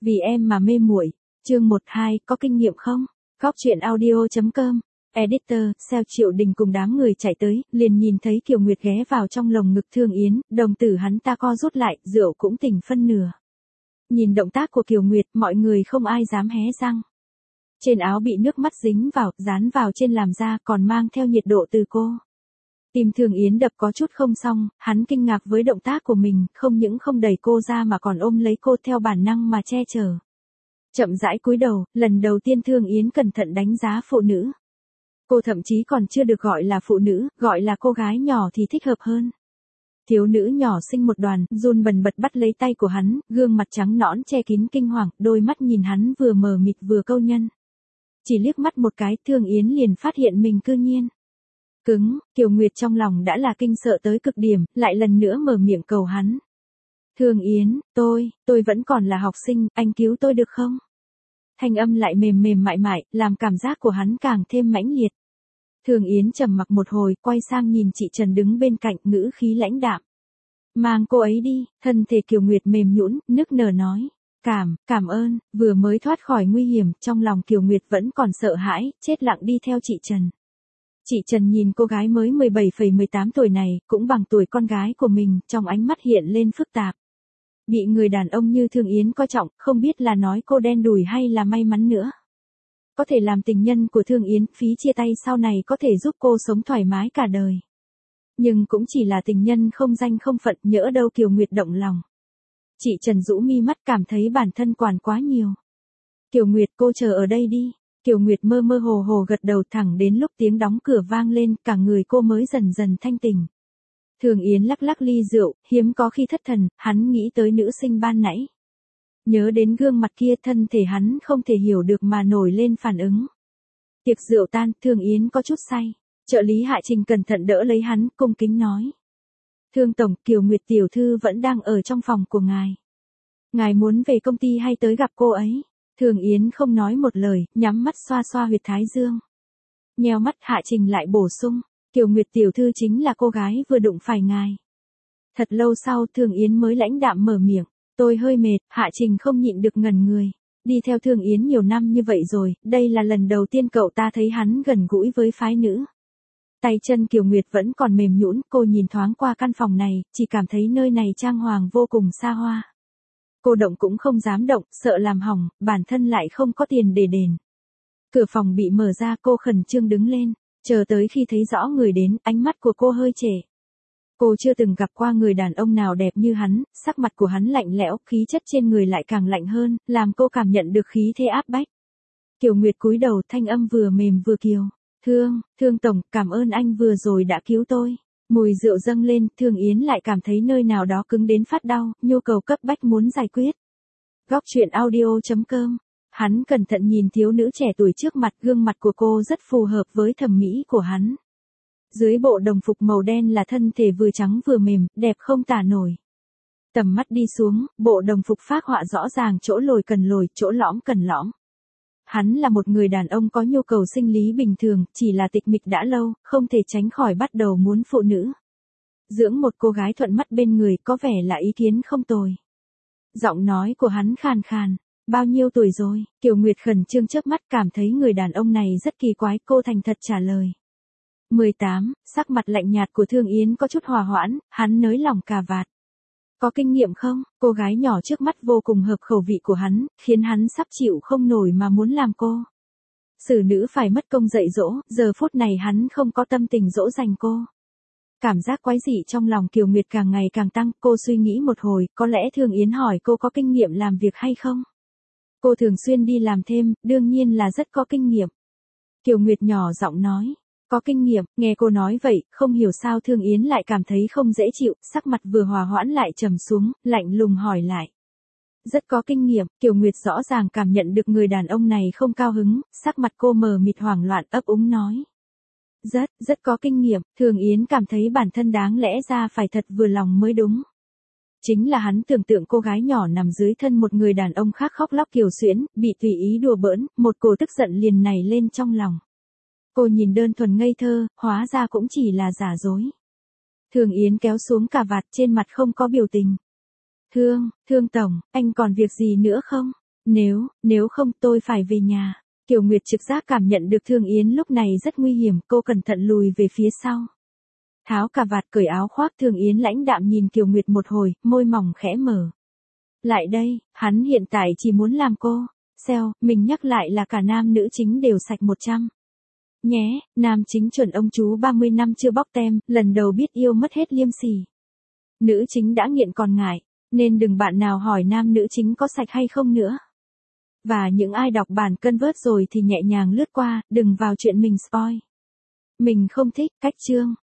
Vì em mà mê muội. Chương 12, có kinh nghiệm không? Góc truyện audio.com. Editor, Seo Triệu Đình cùng đám người chạy tới, liền nhìn thấy Kiều Nguyệt ghé vào trong lồng ngực Thương Yến, đồng tử hắn ta co rút lại, rượu cũng tỉnh phân nửa. Nhìn động tác của Kiều Nguyệt, mọi người không ai dám hé răng. Trên áo bị nước mắt dính vào, dán vào trên làn da, còn mang theo nhiệt độ từ cô. Tim Thương Yến đập có chút không xong, hắn kinh ngạc với động tác của mình, không những không đẩy cô ra mà còn ôm lấy cô theo bản năng mà che chở. Chậm rãi cúi đầu, lần đầu tiên Thương Yến cẩn thận đánh giá phụ nữ. Cô thậm chí còn chưa được gọi là phụ nữ, gọi là cô gái nhỏ thì thích hợp hơn. Thiếu nữ nhỏ xinh một đoàn, run bần bật bắt lấy tay của hắn, gương mặt trắng nõn che kín kinh hoàng, đôi mắt nhìn hắn vừa mờ mịt vừa câu nhân. Chỉ liếc mắt một cái, Thương Yến liền phát hiện mình cư nhiên cứng. Kiều Nguyệt trong lòng đã là kinh sợ tới cực điểm, lại lần nữa mở miệng cầu hắn. Thương Yến, tôi vẫn còn là học sinh, anh cứu tôi được không? Thanh âm lại mềm mềm mại mại, làm cảm giác của hắn càng thêm mãnh liệt. Thương Yến trầm mặc một hồi, quay sang nhìn chị Trần đứng bên cạnh, ngữ khí lãnh đạm. Mang cô ấy đi. Thân thể Kiều Nguyệt mềm nhũn, nức nở nói. Cảm ơn. Vừa mới thoát khỏi nguy hiểm, trong lòng Kiều Nguyệt vẫn còn sợ hãi, chết lặng đi theo chị Trần. Chị Trần nhìn cô gái mới 17,18 tuổi này, cũng bằng tuổi con gái của mình, trong ánh mắt hiện lên phức tạp. Bị người đàn ông như Thương Yến coi trọng, không biết là nói cô đen đủi hay là may mắn nữa. Có thể làm tình nhân của Thương Yến, phí chia tay sau này có thể giúp cô sống thoải mái cả đời. Nhưng cũng chỉ là tình nhân không danh không phận, nhỡ đâu Kiều Nguyệt động lòng. Chị Trần rũ mi mắt cảm thấy bản thân quản quá nhiều. Kiều Nguyệt, cô chờ ở đây đi. Kiều Nguyệt mơ mơ hồ hồ gật đầu, thẳng đến lúc tiếng đóng cửa vang lên, cả người cô mới dần dần thanh tỉnh. Thương Yến lắc lắc ly rượu, hiếm có khi thất thần, hắn nghĩ tới nữ sinh ban nãy. Nhớ đến gương mặt kia, thân thể hắn không thể hiểu được mà nổi lên phản ứng. Tiệc rượu tan, Thương Yến có chút say. Trợ lý Hạ Trình cẩn thận đỡ lấy hắn, cung kính nói. Thương tổng, Kiều Nguyệt tiểu thư vẫn đang ở trong phòng của ngài. Ngài muốn về công ty hay tới gặp cô ấy? Thương Yến không nói một lời, nhắm mắt xoa xoa huyệt thái dương. Nheo mắt, Hạ Trình lại bổ sung. Kiều Nguyệt tiểu thư chính là cô gái vừa đụng phải ngài. Thật lâu sau, Thương Yến mới lãnh đạm mở miệng. Tôi hơi mệt. Hạ Trình không nhịn được ngẩn người. Đi theo Thương Yến nhiều năm như vậy rồi, đây là lần đầu tiên cậu ta thấy hắn gần gũi với phái nữ. Tay chân Kiều Nguyệt vẫn còn mềm nhũn, cô nhìn thoáng qua căn phòng này, chỉ cảm thấy nơi này trang hoàng vô cùng xa hoa. Cô động cũng không dám động, sợ làm hỏng, bản thân lại không có tiền để đền. Cửa phòng bị mở ra, cô khẩn trương đứng lên, chờ tới khi thấy rõ người đến, ánh mắt của cô hơi trễ. Cô chưa từng gặp qua người đàn ông nào đẹp như hắn, sắc mặt của hắn lạnh lẽo, khí chất trên người lại càng lạnh hơn, làm cô cảm nhận được khí thế áp bách. Kiều Nguyệt cúi đầu, thanh âm vừa mềm vừa kiều. Thương tổng, cảm ơn anh vừa rồi đã cứu tôi. Mùi rượu dâng lên, Thương Yến lại cảm thấy nơi nào đó cứng đến phát đau, nhu cầu cấp bách muốn giải quyết. Góc truyện audio.com. Hắn cẩn thận nhìn thiếu nữ trẻ tuổi trước mặt, gương mặt của cô rất phù hợp với thẩm mỹ của hắn. Dưới bộ đồng phục màu đen là thân thể vừa trắng vừa mềm, đẹp không tả nổi. Tầm mắt đi xuống, bộ đồng phục phác họa rõ ràng chỗ lồi cần lồi, chỗ lõm cần lõm. Hắn là một người đàn ông có nhu cầu sinh lý bình thường, chỉ là tịch mịch đã lâu, không thể tránh khỏi bắt đầu muốn phụ nữ. Dưỡng một cô gái thuận mắt bên người có vẻ là ý kiến không tồi. Giọng nói của hắn khàn khàn. Bao nhiêu tuổi rồi? Kiều Nguyệt khẩn trương chớp mắt, cảm thấy người đàn ông này rất kỳ quái, cô thành thật trả lời. 18, sắc mặt lạnh nhạt của Thương Yến có chút hòa hoãn, hắn nới lỏng cà vạt. Có kinh nghiệm không? Cô gái nhỏ trước mắt vô cùng hợp khẩu vị của hắn, khiến hắn sắp chịu không nổi mà muốn làm cô. Xử nữ phải mất công dạy dỗ, giờ phút này hắn không có tâm tình dỗ dành cô. Cảm giác quái dị trong lòng Kiều Nguyệt càng ngày càng tăng, cô suy nghĩ một hồi, có lẽ Thương Yến hỏi cô có kinh nghiệm làm việc hay không? Cô thường xuyên đi làm thêm, đương nhiên là rất có kinh nghiệm. Kiều Nguyệt nhỏ giọng nói. Có kinh nghiệm, nghe cô nói vậy, không hiểu sao Thương Yến lại cảm thấy không dễ chịu, sắc mặt vừa hòa hoãn lại trầm xuống, lạnh lùng hỏi lại. Rất có kinh nghiệm, Kiều Nguyệt rõ ràng cảm nhận được người đàn ông này không cao hứng, sắc mặt cô mờ mịt hoảng loạn ấp úng nói. Rất có kinh nghiệm, Thương Yến cảm thấy bản thân đáng lẽ ra phải thật vừa lòng mới đúng. Chính là hắn tưởng tượng cô gái nhỏ nằm dưới thân một người đàn ông khác khóc lóc kiều xuyễn, bị tùy ý đùa bỡn, một cổ tức giận liền nảy lên trong lòng. Cô nhìn đơn thuần ngây thơ, hóa ra cũng chỉ là giả dối. Thương Yến kéo xuống cà vạt, trên mặt không có biểu tình. Thương tổng, anh còn việc gì nữa không? Nếu không tôi phải về nhà. Kiều Nguyệt trực giác cảm nhận được Thương Yến lúc này rất nguy hiểm, cô cẩn thận lùi về phía sau. Tháo cà vạt cởi áo khoác, Thương Yến lãnh đạm nhìn Kiều Nguyệt một hồi, môi mỏng khẽ mở. Lại đây, hắn hiện tại chỉ muốn làm cô. Xeo, mình nhắc lại là cả nam nữ chính đều sạch 100. Nhé, nam chính chuẩn ông chú 30 năm chưa bóc tem, lần đầu biết yêu mất hết liêm sỉ. Nữ chính đã nghiện còn ngại, nên đừng bạn nào hỏi nam nữ chính có sạch hay không nữa. Và những ai đọc bản Convert rồi thì nhẹ nhàng lướt qua, đừng vào chuyện mình spoil. Mình không thích cách chương.